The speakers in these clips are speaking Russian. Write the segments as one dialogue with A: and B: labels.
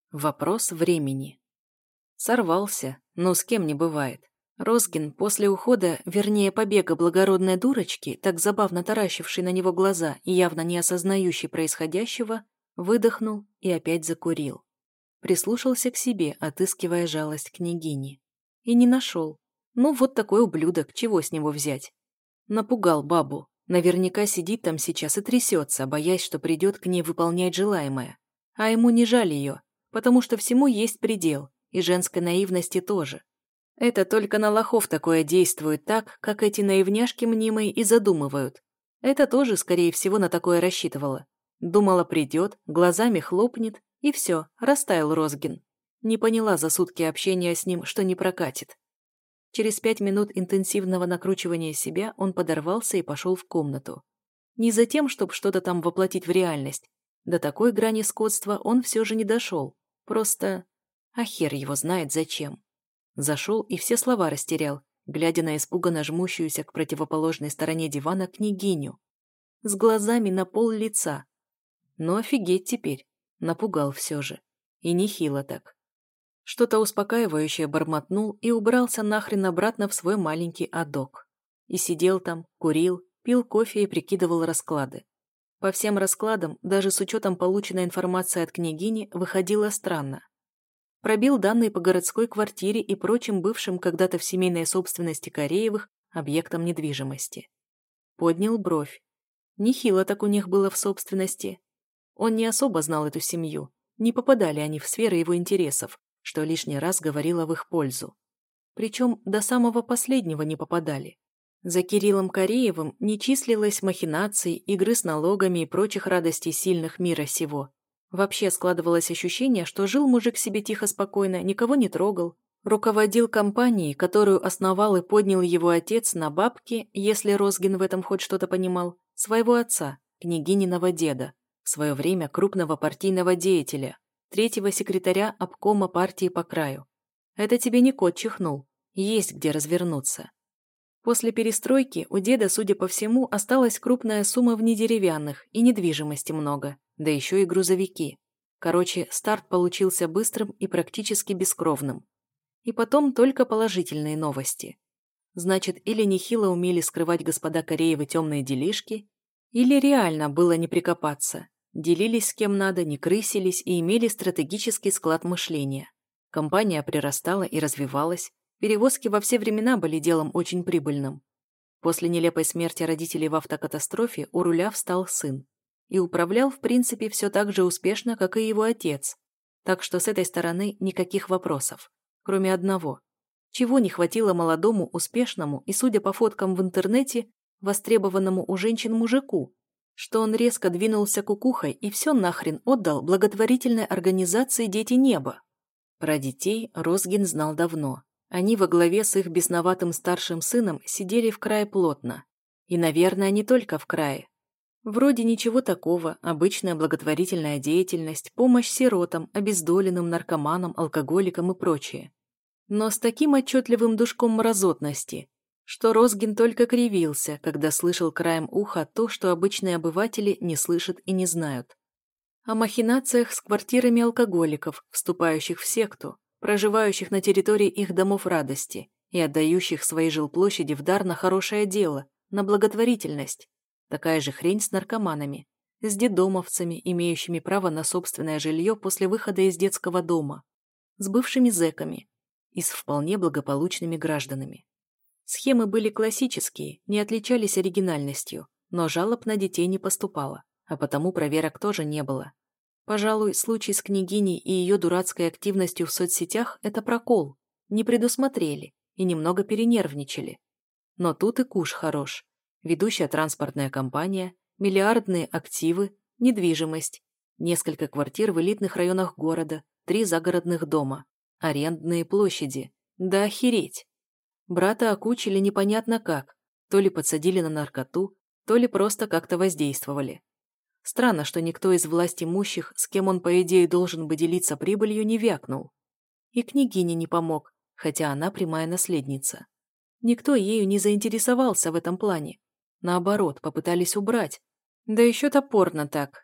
A: Вопрос времени. Сорвался, но с кем не бывает. Розгин после ухода, вернее побега благородной дурочки, так забавно таращившей на него глаза и явно не осознающей происходящего, выдохнул и опять закурил. Прислушался к себе, отыскивая жалость княгини. И не нашел. Ну вот такой ублюдок, чего с него взять? Напугал бабу. Наверняка сидит там сейчас и трясется, боясь, что придет к ней выполнять желаемое. А ему не жаль ее, потому что всему есть предел, и женской наивности тоже. Это только на лохов такое действует так, как эти наивняшки мнимые и задумывают. Это тоже, скорее всего, на такое рассчитывала. Думала, придет, глазами хлопнет, и все, растаял Розгин. Не поняла за сутки общения с ним, что не прокатит. Через 5 минут интенсивного накручивания себя он подорвался и пошел в комнату. Не за тем, чтобы что-то там воплотить в реальность. До такой грани скотства он все же не дошел. Просто... А хер его знает зачем. Зашел и все слова растерял, глядя на испуганно жмущуюся к противоположной стороне дивана княгиню. С глазами на пол лица. Но офигеть теперь. Напугал все же. И нехило так. Что-то успокаивающее бормотнул и убрался нахрен обратно в свой маленький адок. И сидел там, курил, пил кофе и прикидывал расклады. По всем раскладам, даже с учетом полученной информации от княгини, выходило странно. Пробил данные по городской квартире и прочим бывшим когда-то в семейной собственности Кореевых объектам недвижимости. Поднял бровь. Нехило так у них было в собственности. Он не особо знал эту семью, не попадали они в сферы его интересов, что лишний раз говорило в их пользу. Причем до самого последнего не попадали. За Кириллом Кореевым не числилось махинаций, игры с налогами и прочих радостей сильных мира сего. Вообще складывалось ощущение, что жил мужик себе тихо-спокойно, никого не трогал, руководил компанией, которую основал и поднял его отец на бабки, если Розгин в этом хоть что-то понимал, своего отца, княгининого деда, в свое время крупного партийного деятеля, третьего секретаря обкома партии по краю. Это тебе не кот чихнул, есть где развернуться. После перестройки у деда, судя по всему, осталась крупная сумма в недеревянных и недвижимости много, да еще и грузовики. Короче, старт получился быстрым и практически бескровным. И потом только положительные новости. Значит, или нехило умели скрывать господа Кореевы темные делишки, или реально было не прикопаться. Делились с кем надо, не крысились и имели стратегический склад мышления. Компания прирастала и развивалась. Перевозки во все времена были делом очень прибыльным. После нелепой смерти родителей в автокатастрофе у руля встал сын. И управлял, в принципе, все так же успешно, как и его отец. Так что с этой стороны никаких вопросов. Кроме одного. Чего не хватило молодому, успешному и, судя по фоткам в интернете, востребованному у женщин мужику, что он резко двинулся кукухой и все нахрен отдал благотворительной организации «Дети неба». Про детей Розгин знал давно. Они во главе с их бесноватым старшим сыном сидели в крае плотно. И, наверное, не только в крае. Вроде ничего такого, обычная благотворительная деятельность, помощь сиротам, обездоленным, наркоманам, алкоголикам и прочее. Но с таким отчетливым душком мразотности, что Розгин только кривился, когда слышал краем уха то, что обычные обыватели не слышат и не знают. О махинациях с квартирами алкоголиков, вступающих в секту, проживающих на территории их домов радости и отдающих свои жилплощади в дар на хорошее дело, на благотворительность. Такая же хрень с наркоманами, с детдомовцами, имеющими право на собственное жилье после выхода из детского дома, с бывшими зэками и с вполне благополучными гражданами. Схемы были классические, не отличались оригинальностью, но жалоб на детей не поступало, а потому проверок тоже не было. Пожалуй, случай с княгиней и ее дурацкой активностью в соцсетях – это прокол. Не предусмотрели и немного перенервничали. Но тут и куш хорош. Ведущая транспортная компания, миллиардные активы, недвижимость, несколько квартир в элитных районах города, 3 загородных дома, арендные площади. Да охереть! Брата окучили непонятно как. То ли подсадили на наркоту, то ли просто как-то воздействовали. Странно, что никто из властимущих, с кем он, по идее, должен бы делиться прибылью, не вякнул. И княгине не помог, хотя она прямая наследница. Никто ею не заинтересовался в этом плане. Наоборот, попытались убрать. Да еще топорно так.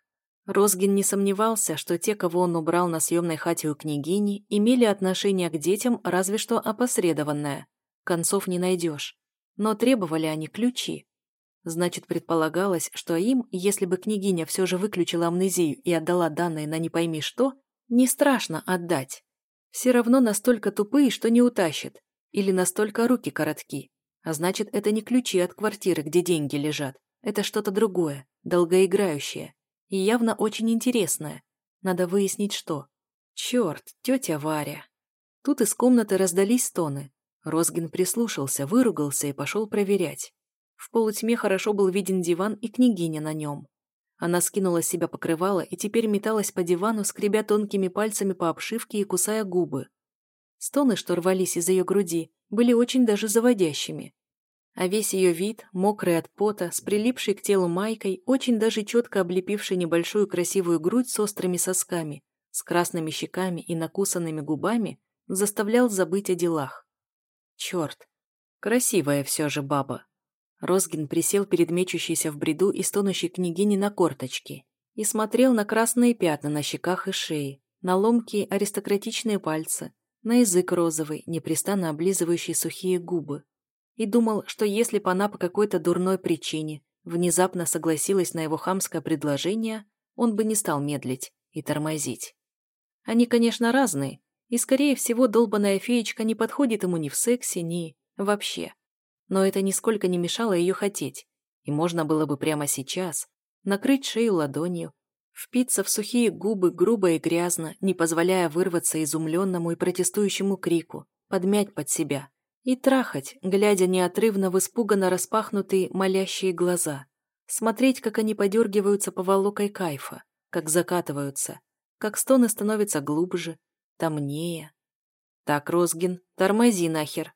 A: Розгин не сомневался, что те, кого он убрал на съемной хате у княгини, имели отношение к детям разве что опосредованное. Концов не найдешь. Но требовали они ключи. Значит, предполагалось, что им, если бы княгиня все же выключила амнезию и отдала данные на не пойми что, не страшно отдать. Все равно настолько тупые, что не утащат. Или настолько руки коротки. А значит, это не ключи от квартиры, где деньги лежат. Это что-то другое, долгоиграющее. И явно очень интересное. Надо выяснить, что. Черт, тетя Варя. Тут из комнаты раздались стоны. Розгин прислушался, выругался и пошел проверять. В полутьме хорошо был виден диван и княгиня на нем. Она скинула с себя покрывало и теперь металась по дивану, скребя тонкими пальцами по обшивке и кусая губы. Стоны, что рвались из ее груди, были очень даже заводящими. А весь ее вид, мокрый от пота, с прилипшей к телу майкой, очень даже четко облепившей небольшую красивую грудь с острыми сосками, с красными щеками и накусанными губами, заставлял забыть о делах. Черт, красивая все же баба. Розгин присел перед мечущейся в бреду и стонущей княгиней на корточки и смотрел на красные пятна на щеках и шее, на ломкие аристократичные пальцы, на язык розовый, непрестанно облизывающий сухие губы. И думал, что если бы она по какой-то дурной причине внезапно согласилась на его хамское предложение, он бы не стал медлить и тормозить. Они, конечно, разные, и, скорее всего, долбаная феечка не подходит ему ни в сексе, ни вообще. Но это нисколько не мешало ее хотеть, и можно было бы прямо сейчас накрыть шею ладонью, впиться в сухие губы грубо и грязно, не позволяя вырваться изумленному и протестующему крику, подмять под себя и трахать, глядя неотрывно в испуганно распахнутые молящие глаза, смотреть, как они подергиваются поволокой кайфа, как закатываются, как стоны становятся глубже, томнее. Так, Розгин, тормози нахер.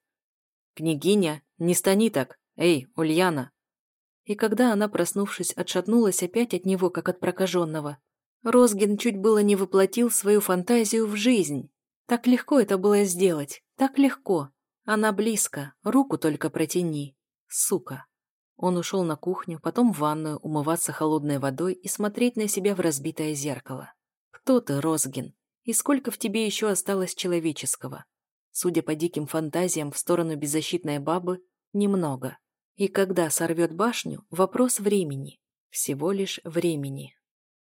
A: Княгиня, не стани так. Эй, Ульяна. И когда она, проснувшись, отшатнулась опять от него, как от прокаженного, Розгин чуть было не воплотил свою фантазию в жизнь. Так легко это было сделать, так легко. Она близко, руку только протяни. Сука. Он ушел на кухню, потом в ванную, умываться холодной водой и смотреть на себя в разбитое зеркало. Кто ты, Розгин? И сколько в тебе еще осталось человеческого? Судя по диким фантазиям в сторону беззащитной бабы, немного. И когда сорвет башню, вопрос времени. Всего лишь времени.